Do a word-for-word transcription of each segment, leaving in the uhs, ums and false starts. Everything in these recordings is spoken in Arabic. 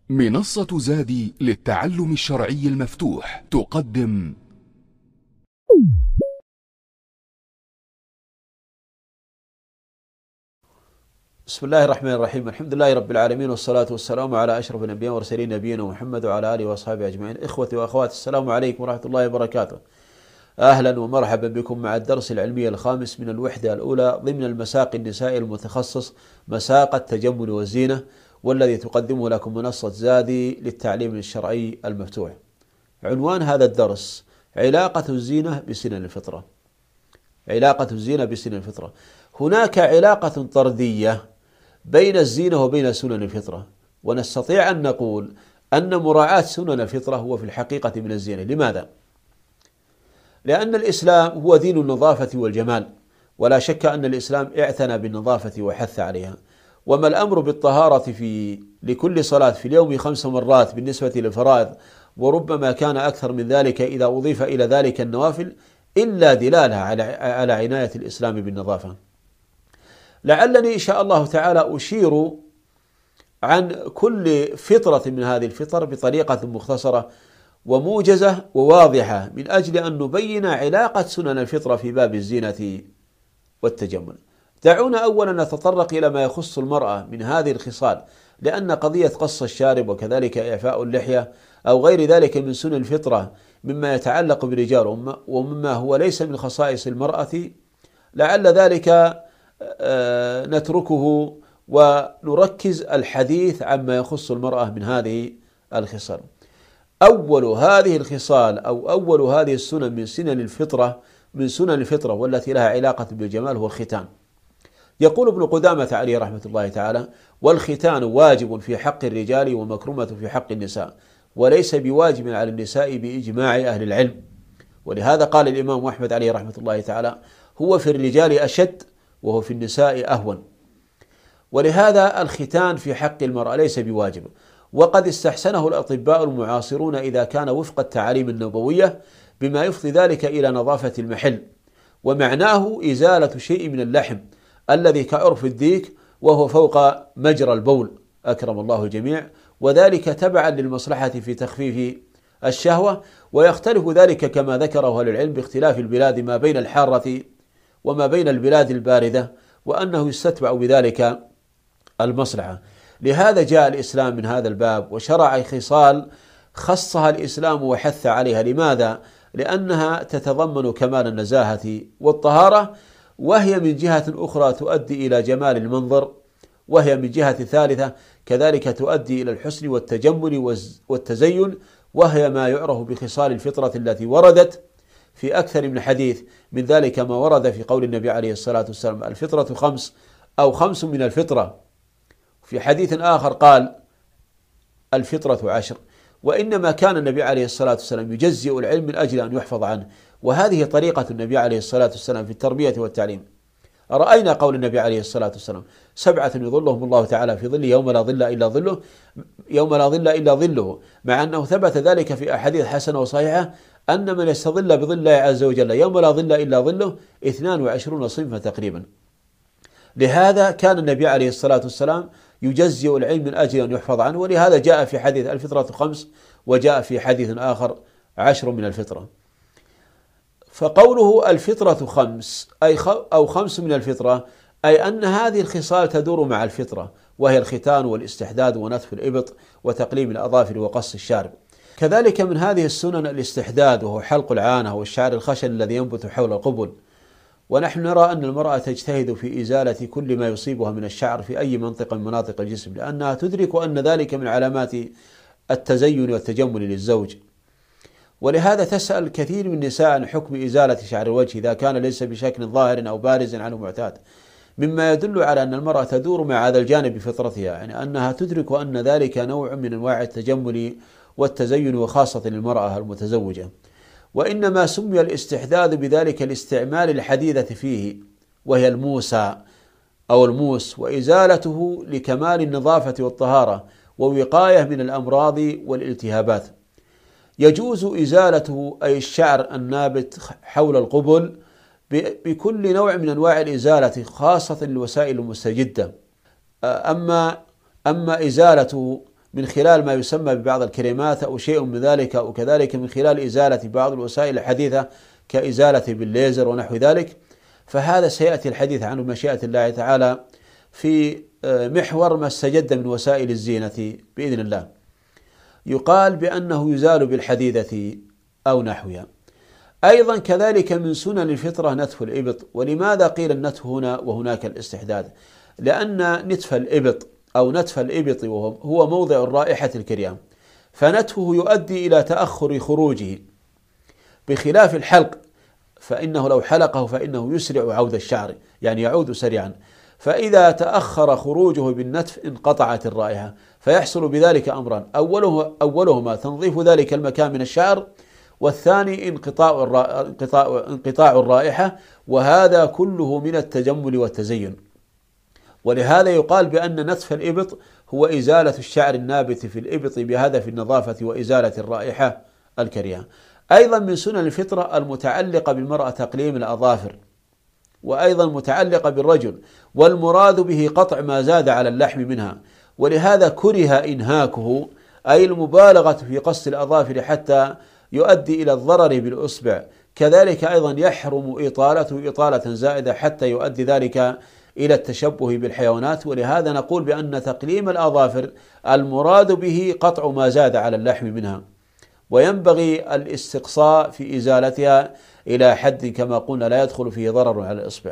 منصة زادي للتعلم الشرعي المفتوح تقدم بسم الله الرحمن الرحيم. الحمد لله رب العالمين، والصلاة والسلام على أشرف الأنبياء والمرسلين نبينا محمد وعلى آله وأصحابه أجمعين. إخوتي وأخواتي، السلام عليكم ورحمة الله وبركاته. أهلا ومرحبا بكم مع الدرس العلمي الخامس من الوحدة الأولى ضمن المساق النسائي المتخصص مساق التجمل والزينة، والذي تقدمه لكم منصة زادي للتعليم الشرعي المفتوح. عنوان هذا الدرس: علاقة الزينة بسنن الفطرة. علاقة الزينة بسنن الفطرة. هناك علاقة طردية بين الزينة وبين سنن الفطرة، ونستطيع أن نقول أن مراعاة سنن الفطرة هو في الحقيقة من الزينة. لماذا؟ لأن الإسلام هو دين النظافة والجمال، ولا شك أن الإسلام اعتنى بالنظافة وحث عليها. وما الأمر بالطهارة في لكل صلاة في اليوم خمس مرات بالنسبة للفرائض، وربما كان أكثر من ذلك إذا أضيف إلى ذلك النوافل، إلا دلالة على على عناية الإسلام بالنظافة. لعلني إن شاء الله تعالى أشير عن كل فطرة من هذه الفطر بطريقة مختصرة وموجزة وواضحة، من أجل أن نبين علاقة سنن الفطرة في باب الزينة والتجمل. دعونا أولا نتطرق إلى ما يخص المرأة من هذه الخصال، لأن قضية قص الشارب وكذلك إعفاء اللحية أو غير ذلك من سنن الفطرة مما يتعلق بالرجال ومما هو ليس من خصائص المرأة، لعل ذلك نتركه ونركز الحديث عما يخص المرأة من هذه الخصال. أول هذه الخصال أو أول هذه السنن من سنن الفطرة من سنن الفطرة والتي لها علاقة بالجمال هو الختان. يقول ابن قدامة عليه رحمة الله تعالى: والختان واجب في حق الرجال ومكرمة في حق النساء، وليس بواجب على النساء بإجماع أهل العلم. ولهذا قال الإمام أحمد عليه رحمة الله تعالى: هو في الرجال أشد وهو في النساء أهون. ولهذا الختان في حق المرأة ليس بواجب، وقد استحسنه الأطباء المعاصرون إذا كان وفق التعاليم النبوية، بما يفضي ذلك إلى نظافة المحل، ومعناه إزالة شيء من اللحم الذي كعرف الديك وهو فوق مجرى البول، أكرم الله الجميع، وذلك تبعا للمصلحة في تخفيف الشهوة. ويختلف ذلك كما ذكره أهل العلم باختلاف البلاد ما بين الحارة وما بين البلاد الباردة، وأنه يستتبع بذلك المصلحة. لهذا جاء الإسلام من هذا الباب وشرع خصال خصها الإسلام وحث عليها. لماذا؟ لأنها تتضمن كمال النزاهة والطهارة، وهي من جهة أخرى تؤدي إلى جمال المنظر، وهي من جهة ثالثة كذلك تؤدي إلى الحسن والتجمل والتزين، وهي ما يعرف بخصال الفطرة التي وردت في أكثر من حديث. من ذلك ما ورد في قول النبي عليه الصلاة والسلام: الفطرة خمس أو خمس من الفطرة. في حديث آخر قال: الفطرة عشر. وإنما كان النبي عليه الصلاة والسلام يجزئ العلم من أجل أن يحفظ عنه، وهذه طريقة النبي عليه الصلاة والسلام في التربية والتعليم. رأينا قول النبي عليه الصلاة والسلام: سبعة يظلهم الله تعالى في ظله يوم لا ظل إلا ظله يوم لا ظل إلا ظله، مع أنه ثبت ذلك في أحاديث حسنة وصحيحة أن من يستظل بظل الله عز وجل يوم لا ظل إلا ظله اثنان وعشرون صنفا تقريبا. لهذا كان النبي عليه الصلاة والسلام يجزئ العلم من أجل أن يحفظ عنه، ولهذا جاء في حديث الفطرة خمس، وجاء في حديث آخر عشر من الفطرة. فقوله الفطرة خمس أي أو خمس من الفطرة، أي أن هذه الخصال تدور مع الفطرة، وهي الختان والاستحداد ونتف الإبط وتقليم الأظافر وقص الشارب. كذلك من هذه السنن الاستحداد، وهو حلق العانة والشعر الخشن الذي ينبت حول القبل. ونحن نرى أن المرأة تجتهد في إزالة كل ما يصيبها من الشعر في أي منطقة من مناطق الجسم، لأنها تدرك أن ذلك من علامات التزين والتجمل للزوج. ولهذا تسأل كثير من النساء عن حكم إزالة شعر الوجه إذا كان ليس بشكل ظاهر أو بارز عنه معتاد، مما يدل على أن المرأة تدور مع هذا الجانب بفطرتها، يعني أنها تدرك أن ذلك نوع من أنواع التجمل والتزين، وخاصة للمرأة المتزوجة. وإنما سمي الاستحداد بذلك لاستعمال الحديدة فيه، وهي الموسى أو الموس، وإزالته لكمال النظافة والطهارة ووقاية من الأمراض والالتهابات. يجوز إزالته أي الشعر النابت حول القبل بكل نوع من أنواع الإزالة، خاصة الوسائل المستجدة. أما أما إزالة من خلال ما يسمى ببعض الكريمات أو شيء من ذلك، أو كذلك من خلال إزالة بعض الوسائل الحديثة كإزالة بالليزر ونحو ذلك، فهذا سيأتي الحديث عنه بمشيئة الله تعالى في محور ما استجد من وسائل الزينة بإذن الله. يقال بأنه يزال بالحديدة أو نحوها. أيضا كذلك من سنن الفطرة نتف الإبط. ولماذا قيل النتف هنا وهناك الاستحداد؟ لأن نتف الإبط أو نتف الإبط هو موضع الرائحة الكريم، فنتفه يؤدي إلى تأخر خروجه، بخلاف الحلق فإنه لو حلقه فإنه يسرع عود الشعر، يعني يعود سريعا، فإذا تأخر خروجه بالنتف انقطعت الرائحة، فيحصل بذلك أمران: أوله أولهما تنظيف ذلك المكان من الشعر، والثاني انقطاع انقطاع انقطاع الرائحة، وهذا كله من التجمل والتزين. ولهذا يقال بأن نتف الإبط هو إزالة الشعر النابت في الإبط بهدف النظافة وإزالة الرائحة الكريهة. أيضا من سنن الفطرة المتعلقة بالمرأة تقليم الأظافر، وأيضا متعلقة بالرجل، والمراد به قطع ما زاد على اللحم منها، ولهذا كره إنهاكه، أي المبالغة في قص الأظافر حتى يؤدي إلى الضرر بالأصبع. كذلك أيضا يحرم إطالته إطالة زائدة حتى يؤدي ذلك إلى التشبه بالحيوانات. ولهذا نقول بأن تقليم الأظافر المراد به قطع ما زاد على اللحم منها، وينبغي الاستقصاء في إزالتها إلى حد كما قلنا لا يدخل فيه ضرر على الإصبع.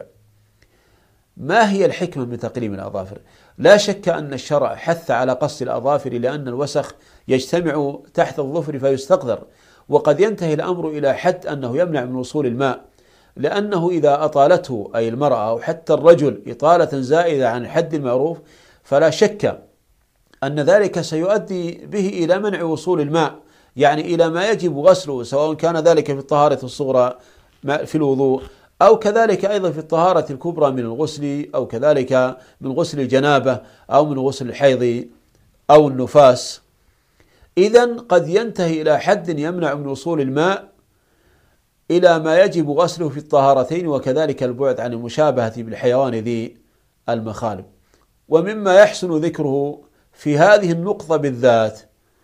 ما هي الحكمة من تقليم الأظافر؟ لا شك أن الشرع حث على قص الأظافر، لأن الوسخ يجتمع تحت الظفر فيستقذر، وقد ينتهي الأمر إلى حد أنه يمنع من وصول الماء، لأنه إذا أطالته أي المرأة أو حتى الرجل إطالة زائدة عن الحد المعروف، فلا شك أن ذلك سيؤدي به إلى منع وصول الماء، يعني إلى ما يجب غسله، سواء كان ذلك في الطهارة الصغرى في الوضوء، أو كذلك أيضا في الطهارة الكبرى من الغسل، أو كذلك من غسل الجنابة، أو من غسل الحيض أو النفاس. إذن قد ينتهي إلى حد يمنع من وصول الماء إلى ما يجب غسله في الطهارتين، وكذلك البعد عن المشابهة بالحيوان ذي المخالب. ومما يحسن ذكره في هذه النقطة بالذات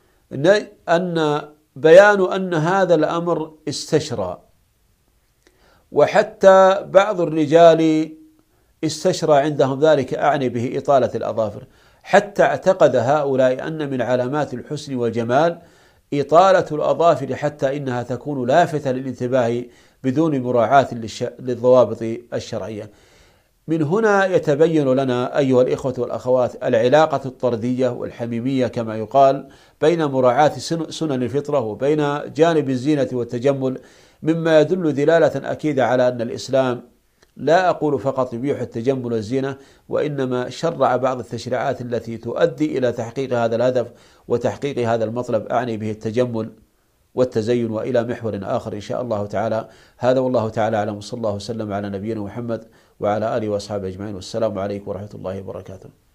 أن بيان أن هذا الأمر استشرى، وحتى بعض الرجال استشرى عندهم ذلك، أعني به إطالة الأظافر، حتى اعتقد هؤلاء أن من علامات الحسن والجمال إطالة الأظافر، حتى إنها تكون لافتة للانتباه بدون مراعاة للضوابط الشرعية. من هنا يتبين لنا أيها الإخوة والأخوات العلاقة الطردية والحميمية كما يقال بين مراعاة سنن الفطرة وبين جانب الزينة والتجمل، مما يدل دلالة أكيدة على أن الإسلام لا أقول فقط يبيح التجمل والزينة، وإنما شرع بعض التشريعات التي تؤدي إلى تحقيق هذا الهدف وتحقيق هذا المطلب، أعني به التجمل والتزين. وإلى محور آخر إن شاء الله تعالى. هذا والله تعالى أعلم، وصلى الله وسلم على نبينا محمد وعلى آله وأصحابه أجمعين، والسلام عليكم ورحمة الله وبركاته.